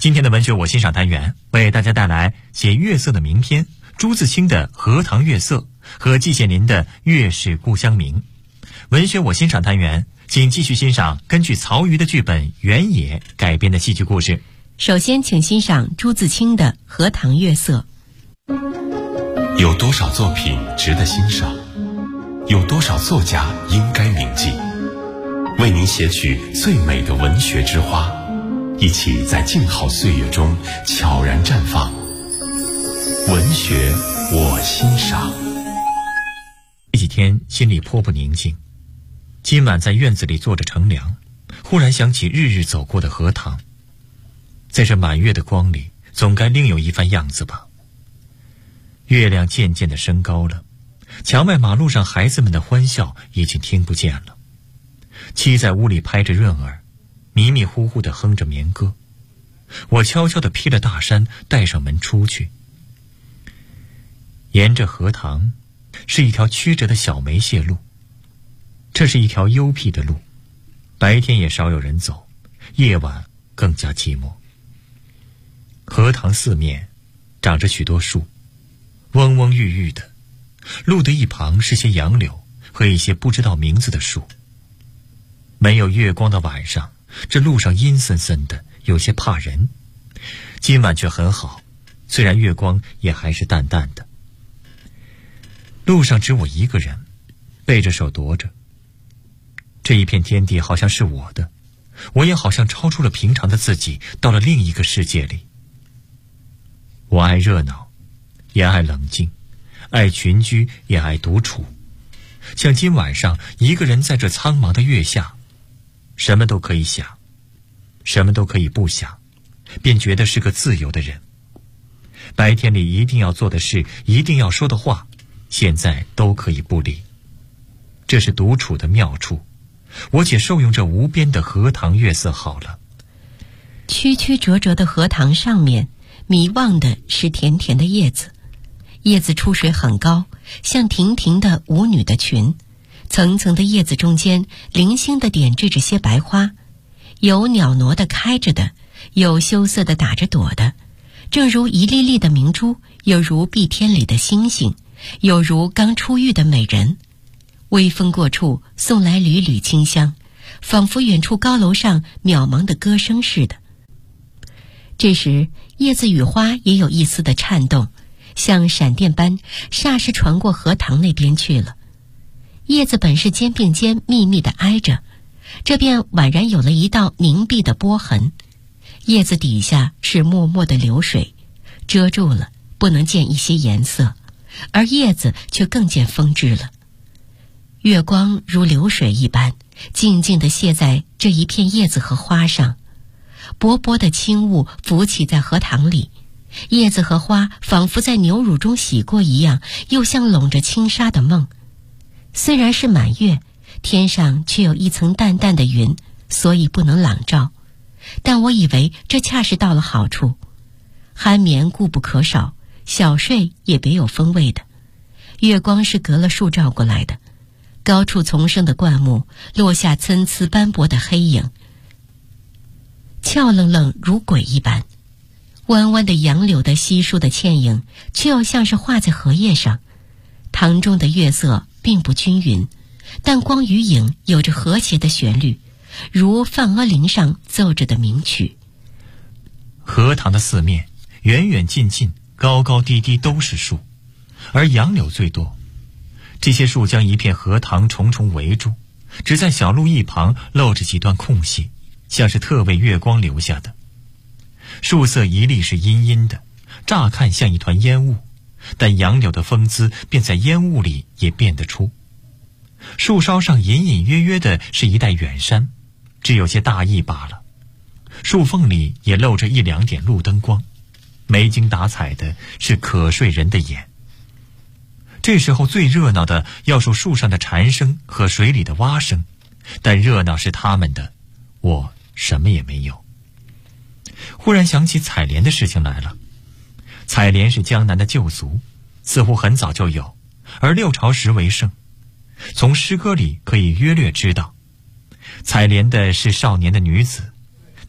今天的文学我欣赏单元为大家带来写月色的名篇朱自清的《荷塘月色》和季羡林的《月是故乡明》。文学我欣赏单元，请继续欣赏根据曹禺的剧本《原野》改编的戏剧故事。 首先请欣赏朱自清的《荷塘月色》。 有多少作品值得欣赏？有多少作家应该铭记？为您写取最美的文学之花，一起在静好岁月中悄然绽放。文学我欣赏。 这几天心里颇不宁静，今晚在院子里坐着乘凉，忽然想起日日走过的荷塘，在这满月的光里，总该另有一番样子吧。月亮渐渐地升高了，墙外马路上孩子们的欢笑已经听不见了。妻在屋里拍着闰儿，迷迷糊糊地哼着眠歌。我悄悄地披了大衫，带上门出去。沿着荷塘是一条曲折的小梅屑路，这是一条幽僻的路，白天也少有人走，夜晚更加寂寞。荷塘四面长着许多树，嗡嗡郁郁的，路的一旁是些杨柳和一些不知道名字的树。没有月光的晚上，这路上阴森森的，有些怕人。今晚却很好，虽然月光也还是淡淡的。路上只我一个人，背着手踱着。这一片天地好像是我的，我也好像超出了平常的自己，到了另一个世界里。我爱热闹，也爱冷静，爱群居，也爱独处。像今晚上一个人在这苍茫的月下，什么都可以想，什么都可以不想，便觉得是个自由的人。白天里一定要做的事，一定要说的话，现在都可以不理。这是独处的妙处，我且受用这无边的荷塘月色好了。 曲曲折折的荷塘上面，迷望的是甜甜的叶子，叶子出水很高，像亭亭的舞女的裙，层层的叶子中间零星地点缀着些白花，有袅娜地开着的，有羞涩地打着朵的，正如一粒粒的明珠，有如碧天里的星星，有如刚出浴的美人。微风过处，送来缕缕清香，仿佛远处高楼上渺茫的歌声似的。这时叶子与花也有一丝的颤动，像闪电般霎时传过荷塘那边去了。叶子本是肩并肩密密地挨着，这便宛然有了一道凝碧的波痕。叶子底下是脉脉的流水，遮住了，不能见一些颜色，而叶子却更见风致了。月光如流水一般，静静地泻在这一片叶子和花上，薄薄的轻雾浮起在荷塘里，叶子和花仿佛在牛乳中洗过一样，又像笼着轻纱的梦。虽然是满月，天上却有一层淡淡的云，所以不能朗照，但我以为这恰是到了好处。酣眠固不可少，小睡也别有风味的。月光是隔了树照过来的，高处丛生的灌木落下参差斑驳的黑影，俏愣愣如鬼一般。弯弯的杨柳的稀疏的倩影，却又像是画在荷叶上。塘中的月色并不均匀，但光与影有着和谐的旋律，如梵阿铃上奏着的名曲。 荷塘的四面远远近近，高高低低都是树，而杨柳最多。这些树将一片荷塘重重围住，只在小路一旁露着几段空隙，像是特为月光留下的。树色一粒是阴阴的，乍看像一团烟雾，但杨柳的风姿便在烟雾里也辨得出。树梢上隐隐约约的是一带远山，只有些大意罢了。树缝里也露着一两点路灯光，没精打采的是可睡人的眼。这时候最热闹的要数树上的蝉声和水里的蛙声，但热闹是他们的，我什么也没有。忽然想起采莲的事情来了。采莲是江南的旧俗，似乎很早就有，而六朝时为盛。从诗歌里可以约略知道，采莲的是少年的女子，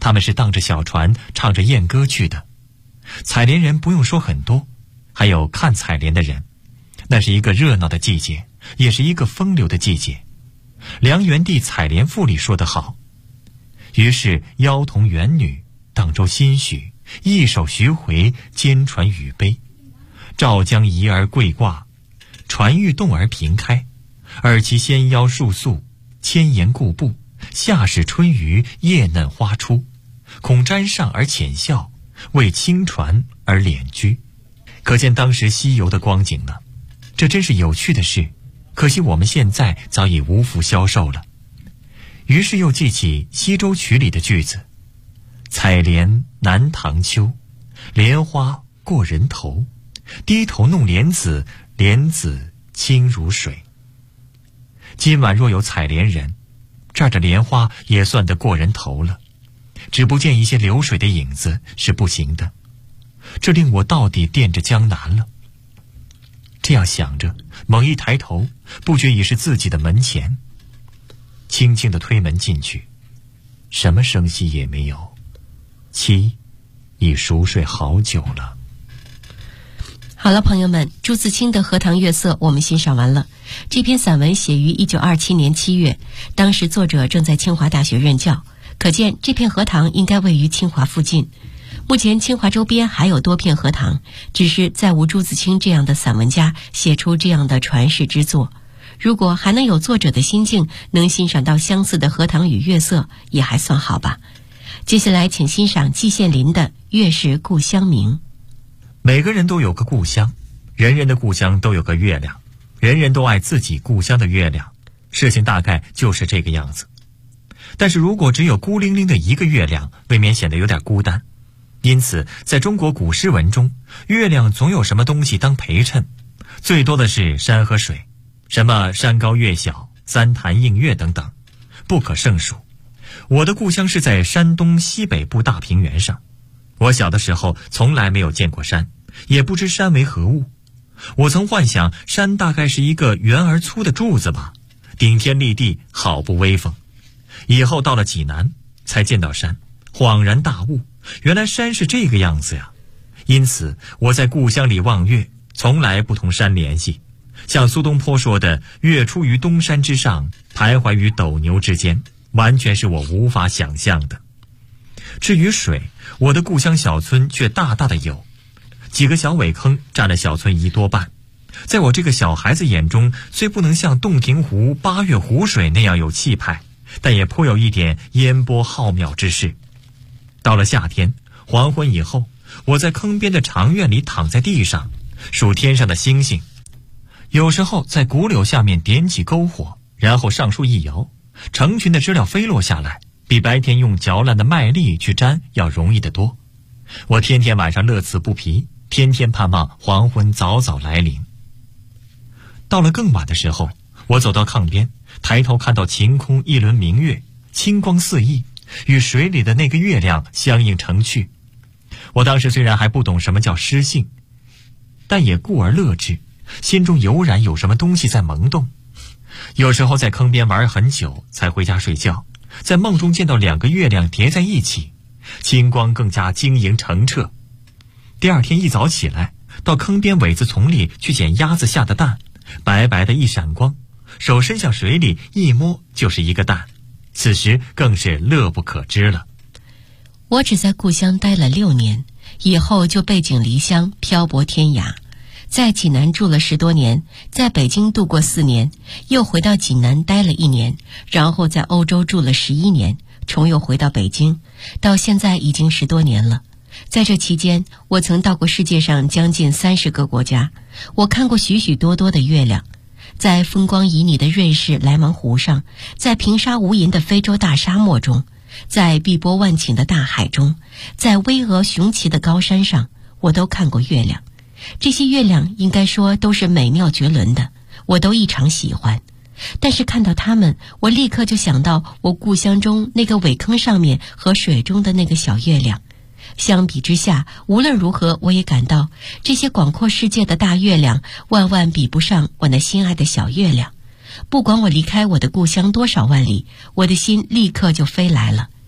他们是荡着小船，唱着艳歌去的。采莲人不用说很多，还有看采莲的人。那是一个热闹的季节，也是一个风流的季节。梁元帝《采莲赋》里说得好：于是妖童元女，荡舟新许，一首徐回，兼传语悲。赵江移而桂挂，船欲动而平开。而其纤腰束素，千言固步。夏始春余，叶嫩花出。恐沾上而浅笑，为轻船而敛居。可见当时西游的光景了。这真是有趣的事，可惜我们现在早已无福消受了。于是又记起《西洲曲》里的句子：采莲南塘秋，莲花过人头。低头弄莲子，莲子清如水。今晚若有采莲人，这儿的莲花也算得过人头了，只不见一些流水的影子是不行的。这令我到底惦着江南了。这样想着，猛一抬头，不觉已是自己的门前。轻轻地推门进去，什么声息也没有，妻已熟睡好久了。 好了，朋友们，朱自清的《荷塘月色》我们欣赏完了。这篇散文写于1927年7月，当时作者正在清华大学任教，可见这片荷塘应该位于清华附近。目前清华周边还有多片荷塘，只是再无朱自清这样的散文家写出这样的传世之作。如果还能有作者的心境，能欣赏到相似的荷塘与月色，也还算好吧。接下来请欣赏季羡林的《月是故乡明》。 每个人都有个故乡，人人的故乡都有个月亮，人人都爱自己故乡的月亮，事情大概就是这个样子。但是如果只有孤零零的一个月亮，未免显得有点孤单。因此在中国古诗文中，月亮总有什么东西当陪衬，最多的是山和水，什么山高月小、三潭映月等等，不可胜数。我的故乡是在山东西北部大平原上，我小的时候从来没有见过山，也不知山为何物。我曾幻想山大概是一个圆而粗的柱子吧，顶天立地，好不威风。以后到了济南才见到山，恍然大悟，原来山是这个样子呀。因此我在故乡里望月，从来不同山联系。像苏东坡说的月出于东山之上，徘徊于斗牛之间，完全是我无法想象的。至于水，我的故乡小村却大大的有，几个小苇坑占了小村一多半。在我这个小孩子眼中，虽不能像洞庭湖、八月湖水那样有气派，但也颇有一点烟波浩渺之势。到了夏天黄昏以后，我在坑边的长院里躺在地上数天上的星星，有时候在古柳下面点起篝火，然后上树一摇，成群的知了飞落下来，比白天用嚼烂的麦粒去粘要容易得多。我天天晚上乐此不疲，天天盼望黄昏早早来临。到了更晚的时候，我走到炕边，抬头看到晴空一轮明月，清光四溢，与水里的那个月亮相映成趣。我当时虽然还不懂什么叫诗性，但也故而乐之，心中油然有什么东西在萌动。有时候在坑边玩很久才回家睡觉，在梦中见到两个月亮叠在一起，清光更加晶莹澄澈。第二天一早起来，到坑边苇子丛里去捡鸭子下的蛋，白白的一闪光，手伸向水里一摸就是一个蛋，此时更是乐不可支了。 我只在故乡待了6年，以后就背井离乡，漂泊天涯。在济南住了10多年，在北京度过4年，又回到济南待了1年，然后在欧洲住了11年，重又回到北京，到现在已经10多年了。在这期间，我曾到过世界上将近30个国家，我看过许许多多的月亮，在风光旖旎的瑞士莱芒湖上，在平沙无垠的非洲大沙漠中，在碧波万顷的大海中，在巍峨雄奇的高山上，我都看过月亮。这些月亮应该说都是美妙绝伦的，我都异常喜欢。但是看到它们，我立刻就想到我故乡中那个苇坑上面和水中的那个小月亮。相比之下，无论如何我也感到这些广阔世界的大月亮万万比不上我那心爱的小月亮。不管我离开我的故乡多少万里，我的心立刻就飞来了，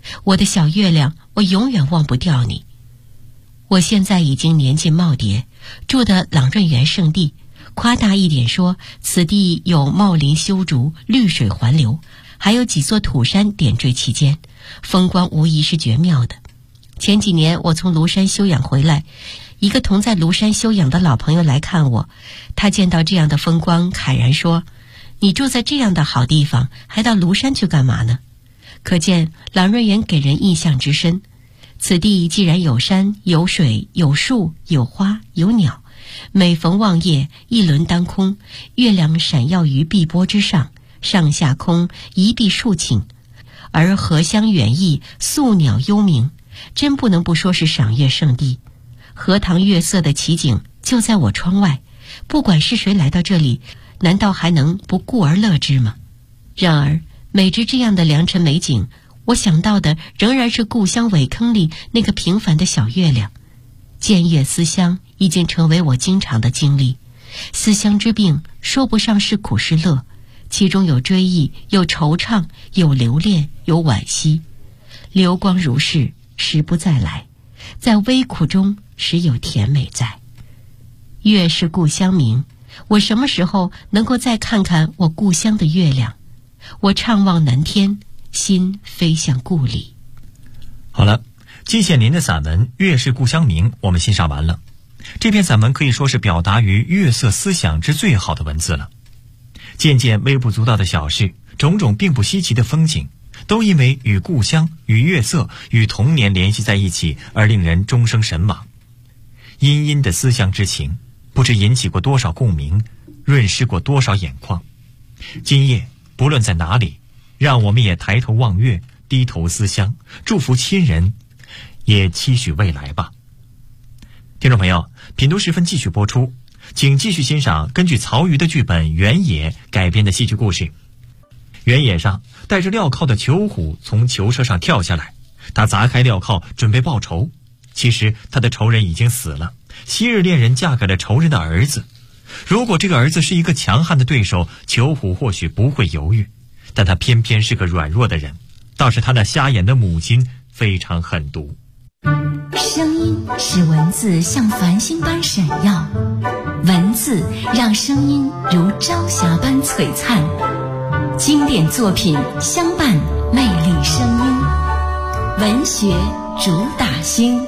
我的小月亮，我永远忘不掉你。我现在已经年近耄耋，住的朗润园圣地，夸大一点说，此地有茂林修竹，绿水环流，还有几座土山点缀其间，风光无疑是绝妙的。前几年我从庐山休养回来，一个同在庐山休养的老朋友来看我，他见到这样的风光，慨然说：“你住在这样的好地方，还到庐山去干嘛呢？”可见朗润园给人印象之深。此地既然有山有水有树有花有鸟，每逢望夜，一轮当空，月亮闪耀于碧波之上，上下空一碧数顷，而荷香远溢，宿鸟幽鸣，真不能不说是赏月圣地。荷塘月色的奇景就在我窗外，不管是谁来到这里，难道还能不顾而乐之吗？然而每至这样的良辰美景，我想到的仍然是故乡苇坑里那个平凡的小月亮。见月思乡已经成为我经常的经历。思乡之病说不上是苦是乐，其中有追忆，有惆怅，有留恋，有惋惜。流光如逝，时不再来，在微苦中时有甜美在。月是故乡明，我什么时候能够再看看我故乡的月亮？我怅望南天，心飞向故里。 好了，季羡林的散文《月是故乡明》我们欣赏完了。这篇散文可以说是表达于月色思想之最好的文字了。件件微不足道的小事，种种并不稀奇的风景，都因为与故乡、与月色、与童年联系在一起，而令人终生神往。殷殷的思乡之情，不知引起过多少共鸣，润湿过多少眼眶。今夜不论在哪里，让我们也抬头望月，低头思乡，祝福亲人，也期许未来吧。听众朋友，品读时分继续播出，请继续欣赏根据曹禺的剧本《原野》改编的戏剧故事。原野上带着镣铐的裘虎从囚车上跳下来，他砸开镣铐准备报仇。其实他的仇人已经死了，昔日恋人嫁给了仇人的儿子。如果这个儿子是一个强悍的对手，裘虎或许不会犹豫，但他偏偏是个软弱的人，倒是他那瞎眼的母亲非常狠毒。 声音使文字像繁星般闪耀，文字让声音如朝霞般璀璨。经典作品相伴，魅力声音，文学主打星。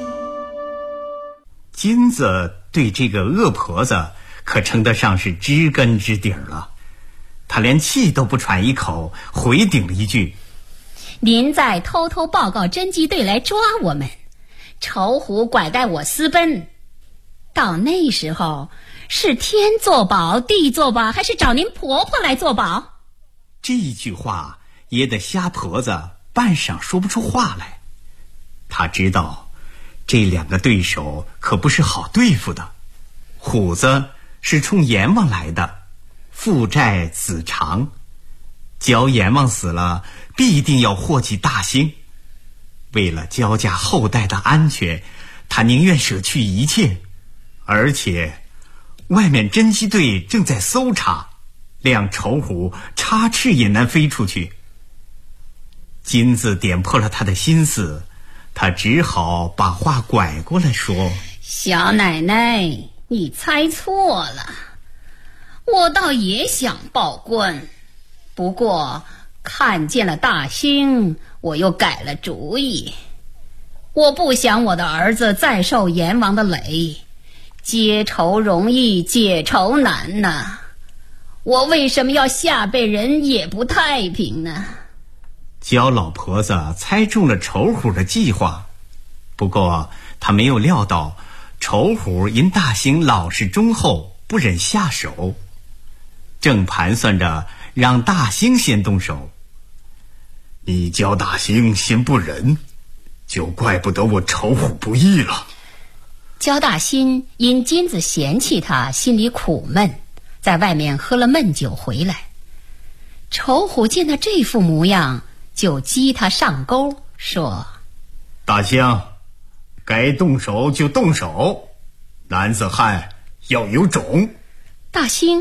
金子对这个恶婆子可称得上是知根知底了，他连气都不喘一口，回顶了一句：“ 您在偷偷报告侦缉队来抓我们，仇虎拐带我私奔，到那时候是天作保地作保，还是找您婆婆来作保？” 这一句话噎得瞎婆子半晌说不出话来。他知道这两个对手可不是好对付的。虎子是冲阎王来的，父债子偿，焦阎王死了，必定要祸及大兴。为了焦家后代的安全，他宁愿舍去一切。而且外面侦缉队正在搜查，谅仇虎插翅也难飞出去。金子点破了他的心思，他只好把话拐过来说：“ 小奶奶，你猜错了，我倒也想报官，不过看见了大兴，我又改了主意。我不想我的儿子再受阎王的累，结仇容易解仇难呐，我为什么要下辈人也不太平呢？” 焦老婆子猜中了仇虎的计划，不过他没有料到仇虎因大兴老实忠厚，不忍下手，正盘算着让大兴先动手。你焦大兴先不仁，就怪不得我仇虎不义了。 焦大兴因金子嫌弃他，心里苦闷，在外面喝了闷酒回来。仇虎见他这副模样，就激他上钩，说：“ 大兴，该动手就动手，男子汉要有种。” 大兴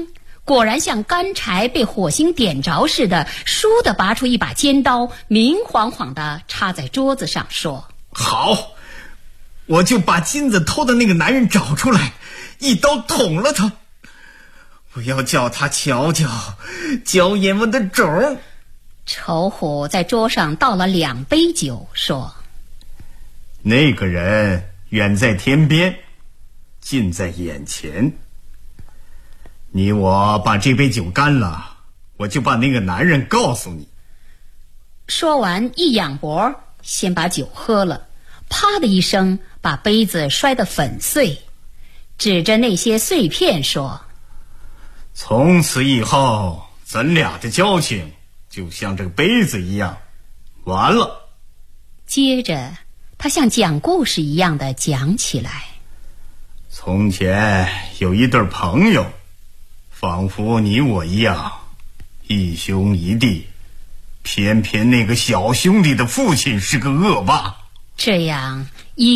果然像干柴被火星点着似的，倏地拔出一把尖刀，明晃晃地插在桌子上，说： 好，我就把金子偷的那个男人找出来，一刀捅了他。我要叫他瞧瞧椒盐味的种。 丑虎在桌上倒了2杯酒，说： 那个人远在天边，近在眼前。你我把这杯酒干了，我就把那个男人告诉你。 说完一仰脖，先把酒喝了，啪的一声把杯子摔得粉碎，指着那些碎片说： 从此以后咱俩的交情就像这个杯子一样，完了。 接着他像讲故事一样的讲起来。 从前有一对朋友，仿佛你我一样，一兄一弟，偏偏那个小兄弟的父亲是个恶霸。 这样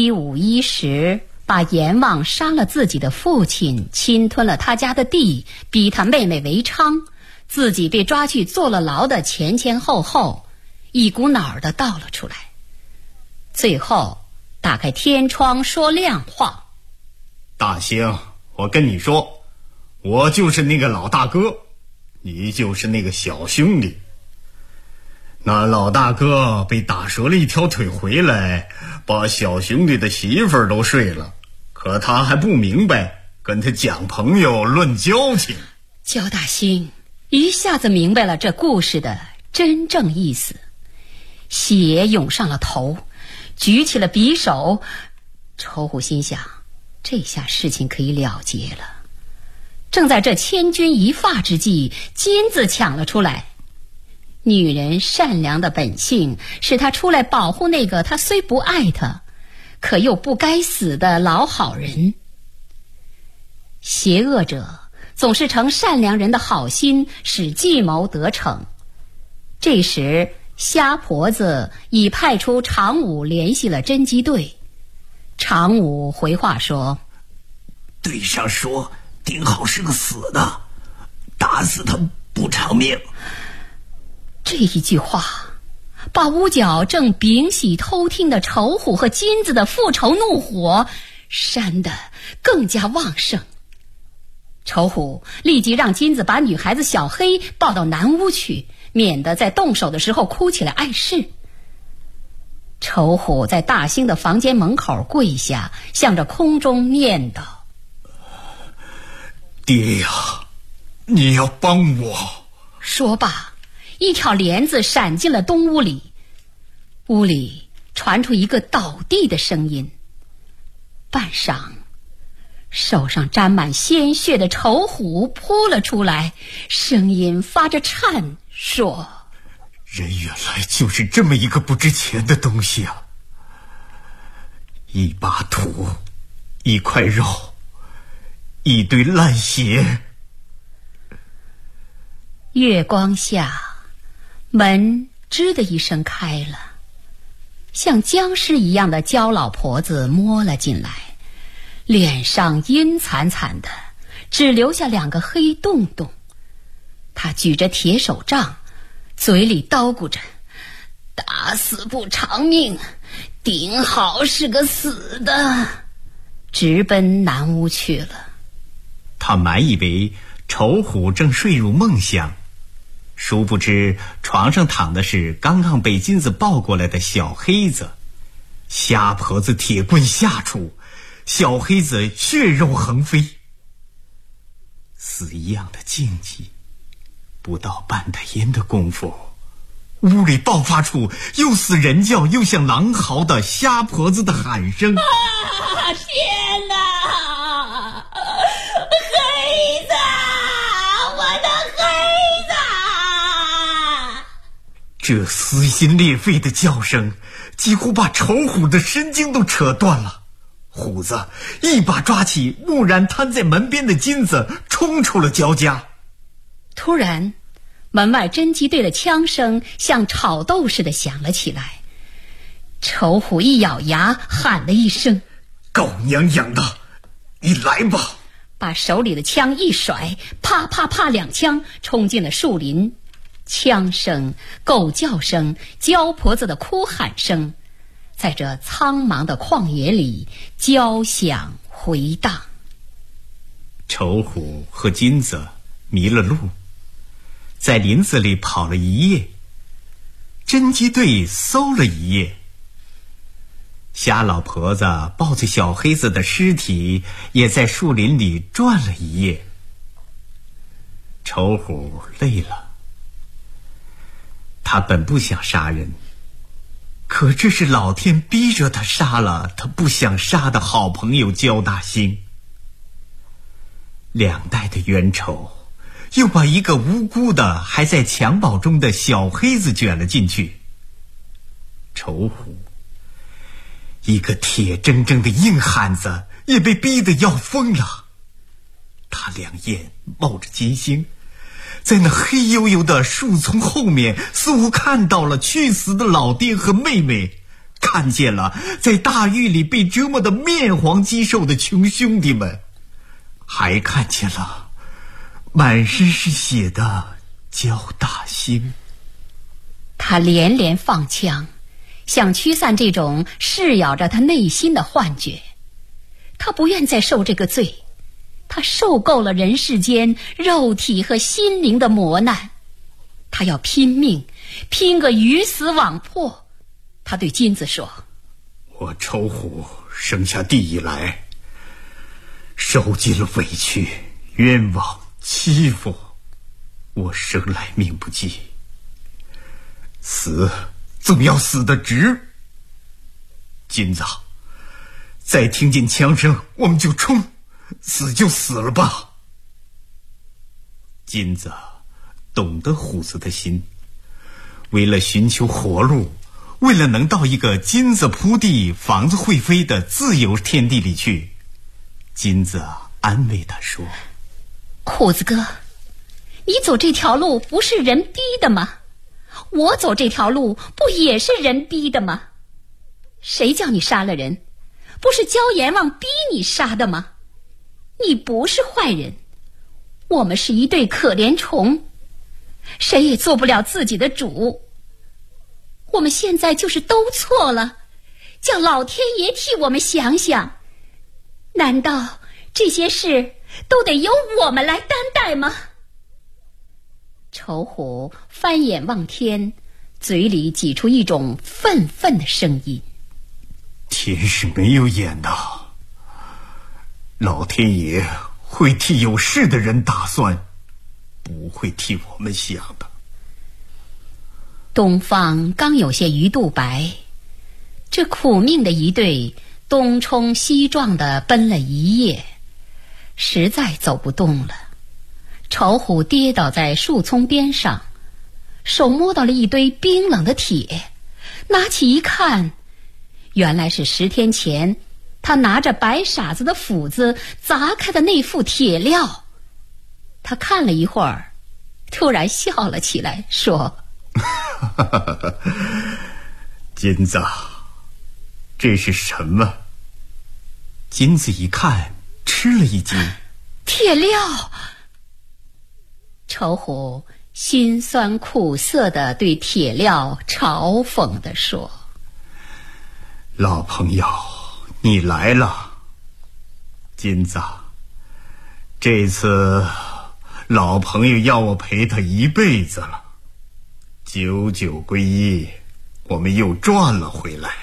15、10把阎王杀了自己的父亲，侵吞了他家的地，逼他妹妹为娼，自己被抓去坐了牢的前前后后，一股脑儿的倒了出来。最后打开天窗说亮话： 大兴，我跟你说，我就是那个老大哥，你就是那个小兄弟。那老大哥被打折了一条腿回来，把小兄弟的媳妇儿都睡了，可他还不明白，跟他讲朋友论交情。 焦大兴一下子明白了这故事的真正意思，血涌上了头，举起了匕首。丑虎心想，这下事情可以了结了。正在这千钧一发之际，金子抢了出来。女人善良的本性使她出来保护那个她虽不爱他，可又不该死的老好人。邪恶者总是乘善良人的好心，使计谋得逞。这时瞎婆子已派出常武联系了侦缉队。常武回话说： 队上说丁浩是个死的，打死他不偿命。 这一句话把屋角正屏息偷听的丑虎和金子的复仇怒火煽得更加旺盛。丑虎立即让金子把女孩子小黑抱到南屋去，免得在动手的时候哭起来碍事。丑虎在大兴的房间门口跪下，向着空中念叨： 爹呀，你要帮我。 说罢，一条帘子闪进了东屋里，屋里传出一个倒地的声音。半晌，手上沾满鲜血的丑虎扑了出来，声音发着颤说： 人原来就是这么一个不值钱的东西啊！一把土，一块肉，一堆烂血。 月光下，门吱的一声开了，像僵尸一样的焦老婆子摸了进来，脸上阴惨惨的，只留下2个黑洞洞。她举着铁手杖，嘴里叨咕着：打死不偿命，丁浩是个死的，直奔南屋去了。 他满以为丑虎正睡入梦乡，殊不知床上躺的是刚刚被金子抱过来的小黑子。瞎婆子铁棍下出，小黑子血肉横飞。死一样的静寂，不到半袋烟的功夫，屋里爆发出又似人叫又像狼嚎的瞎婆子的喊声。 天哪！黑子，我的黑子！ 这撕心裂肺的叫声几乎把丑虎的神经都扯断了。虎子一把抓起木然摊在门边的金子，冲出了焦家。 突然，门外侦缉队的枪声像炒豆似的响了起来。丑虎一咬牙喊了一声： 狗娘养的，你来吧！ 把手里的枪一甩，啪啪啪2枪冲进了树林。枪声、狗叫声、焦婆子的哭喊声，在这苍茫的旷野里交响回荡。 丑虎和金子迷了路，在林子里跑了一夜，侦缉队搜了一夜。瞎老婆子抱着小黑子的尸体，也在树林里转了一夜。丑虎累了，他本不想杀人，可这是老天逼着他杀了他不想杀的好朋友焦大兴。2代的冤仇，又把一个无辜的还在襁褓中的小黑子卷了进去。丑虎，一个铁铮铮的硬汉子，也被逼得要疯了。他2眼冒着金星，在那黑黝黝的树丛后面，似乎看到了去死的老爹和妹妹，看见了在大狱里被折磨得面黄肌瘦的穷兄弟们，还看见了满身是血的焦大兴。 他连连放枪，想驱散这种噬咬着他内心的幻觉。他不愿再受这个罪，他受够了人世间肉体和心灵的磨难，他要拼命，拼个鱼死网破。他对金子说： 我丑虎生下地以来，受尽了委屈、冤枉、欺负，我生来命不济，死总要死得值。金子，再听见枪声我们就冲，死就死了吧。金子懂得虎子的心，为了寻求活路，为了能到一个金子铺地、房子会飞的自由天地里去，金子安慰他说： 虎子哥，你走这条路不是人逼的吗？我走这条路不也是人逼的吗？谁叫你杀了人？不是焦阎王逼你杀的吗？你不是坏人，我们是一对可怜虫，谁也做不了自己的主。我们现在就是都错了，叫老天爷替我们想想，难道这些事都得由我们来担待吗？丑虎翻眼望天，嘴里挤出一种愤愤的声音： 天是没有眼的，老天爷会替有事的人打算，不会替我们想的。 东方刚有些鱼肚白，这苦命的一队东冲西撞地奔了一夜，实在走不动了。丑虎跌倒在树丛边上，手摸到了一堆冰冷的铁，拿起一看，原来是10天前他拿着白傻子的斧子砸开的那副铁镣。他看了一会儿，突然笑了起来，说： 金子，这是什么？金子一看，吃了一惊。 铁镣。丑虎心酸苦涩地对铁镣嘲讽地说： 老朋友，你来了。金子，这次老朋友要我陪他一辈子了，久久归一，我们又赚了回来。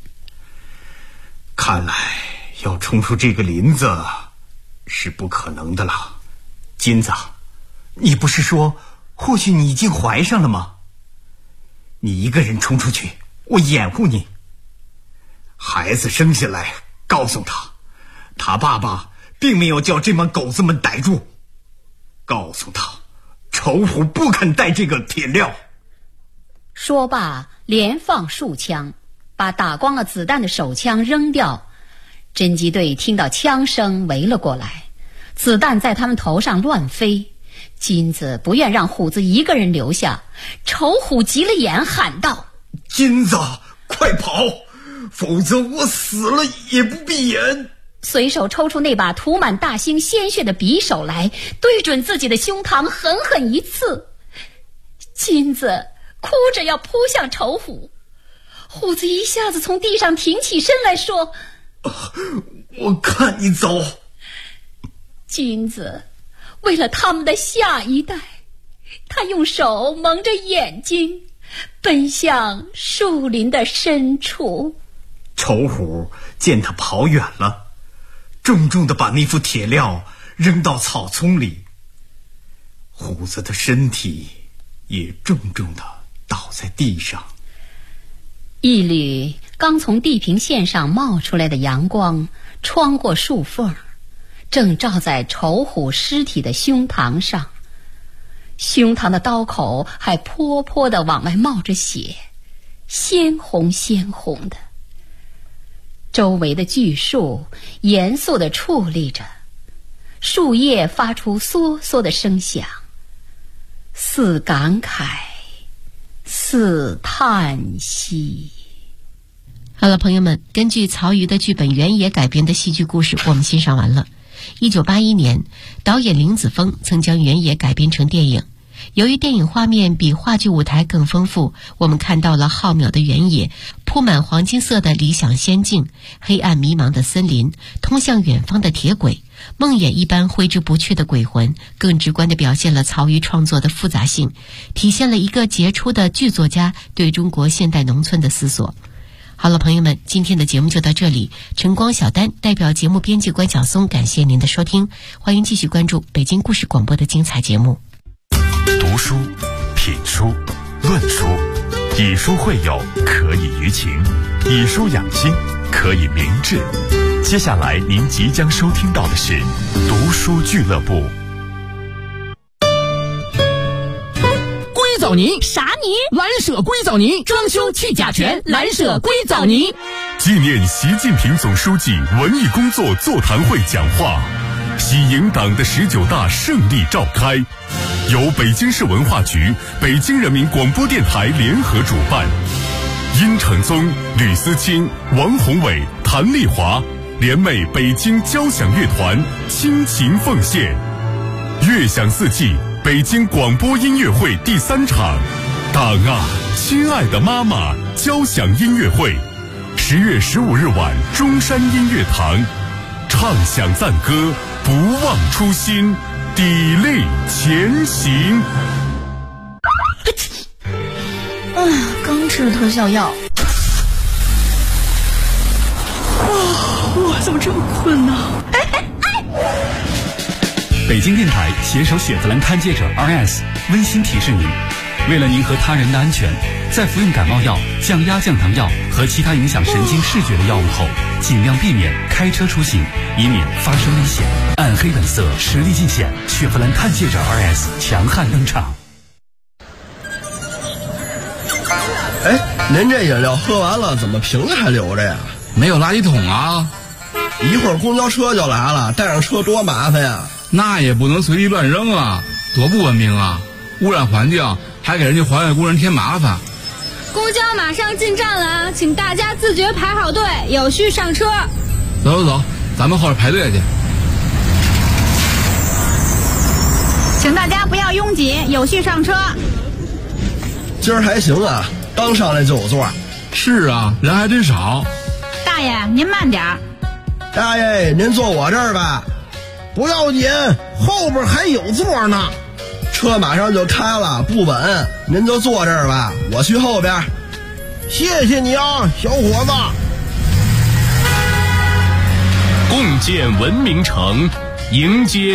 看来要冲出这个林子是不可能的了。金子，你不是说或许你已经怀上了吗？你一个人冲出去，我掩护你。孩子生下来，告诉他，他爸爸并没有叫这帮狗子们逮住。告诉他，丑虎不肯带这个铁镣。 说罢，连放数枪，把打光了子弹的手枪扔掉。侦缉队听到枪声围了过来，子弹在他们头上乱飞。金子不愿让虎子一个人留下，丑虎急了眼，喊道： 金子，快跑，否则我死了也不闭眼。 随手抽出那把涂满大兴鲜血的匕首来，对准自己的胸膛狠狠一刺。金子哭着要扑向仇虎，虎子一下子从地上挺起身来说： 我看你走。 金子为了他们的下一代，他用手蒙着眼睛，奔向树林的深处。 仇虎见他跑远了，重重地把那副铁镣扔到草丛里，虎子的身体也重重地倒在地上。 一缕刚从地平线上冒出来的阳光穿过树缝，正照在仇虎尸体的胸膛上，胸膛的刀口还泼泼地往外冒着血，鲜红鲜红的。周围的巨树严肃地矗立着，树叶发出嗦嗦的声响，似感慨，似叹息。 好了，朋友们，根据曹禺的剧本原野改编的戏剧故事我们欣赏完了。1981年，导演林子峰曾将原野改编成电影。由于电影画面比话剧舞台更丰富，我们看到了浩渺的原野，铺满黄金色的理想仙境，黑暗迷茫的森林，通向远方的铁轨，梦魇一般挥之不去的鬼魂，更直观地表现了曹禺创作的复杂性，体现了一个杰出的剧作家对中国现代农村的思索。好了，朋友们，今天的节目就到这里。晨光小丹代表节目编辑关晓松，感谢您的收听，欢迎继续关注北京故事广播的精彩节目。 读书、品书、论书，以书会友，可以娱情；以书养心，可以明志。接下来您即将收听到的是读书俱乐部。 硅藻泥啥泥？ 蓝舍硅藻泥，装修去甲醛，蓝舍硅藻泥。 纪念习近平总书记文艺工作座谈会讲话，喜迎党的19大胜利召开，由北京市文化局、北京人民广播电台联合主办，殷承宗、吕思清、王宏伟、谭丽华联袂北京交响乐团倾情奉献，乐享四季北京广播音乐会第3场，党啊，亲爱的妈妈交响音乐会，10月15日晚中山音乐堂，唱响赞歌，不忘初心，砥砺前行。 刚吃了特效药。我怎么这么困呢？ 北京电台携手雪佛兰探界者 RS 温馨提示您，为了您和他人的安全，在服用感冒药、降压降糖药和其他影响神经视觉的药物后，尽量避免开车出行，以免发生危险。暗黑本色，实力尽显，雪佛兰探界者 RS 强悍登场。 哎，您这饮料喝完了，怎么瓶子还留着呀？ 没有垃圾桶啊！ 一会儿公交车就来了，带上车多麻烦呀！ 那也不能随地乱扔啊，多不文明啊！污染环境，还给人家环卫工人添麻烦。 公交马上进站了，请大家自觉排好队，有序上车。 走，咱们后边排队去。 请大家不要拥挤，有序上车。 今儿还行啊，刚上来就有座。 是啊，人还真少。 大爷，您慢点儿。 大爷，您坐我这儿吧。不要紧，后边还有座呢。车马上就开了，不稳，您就坐这儿吧，我去后边。谢谢你啊，小伙子。 共建文明城，迎接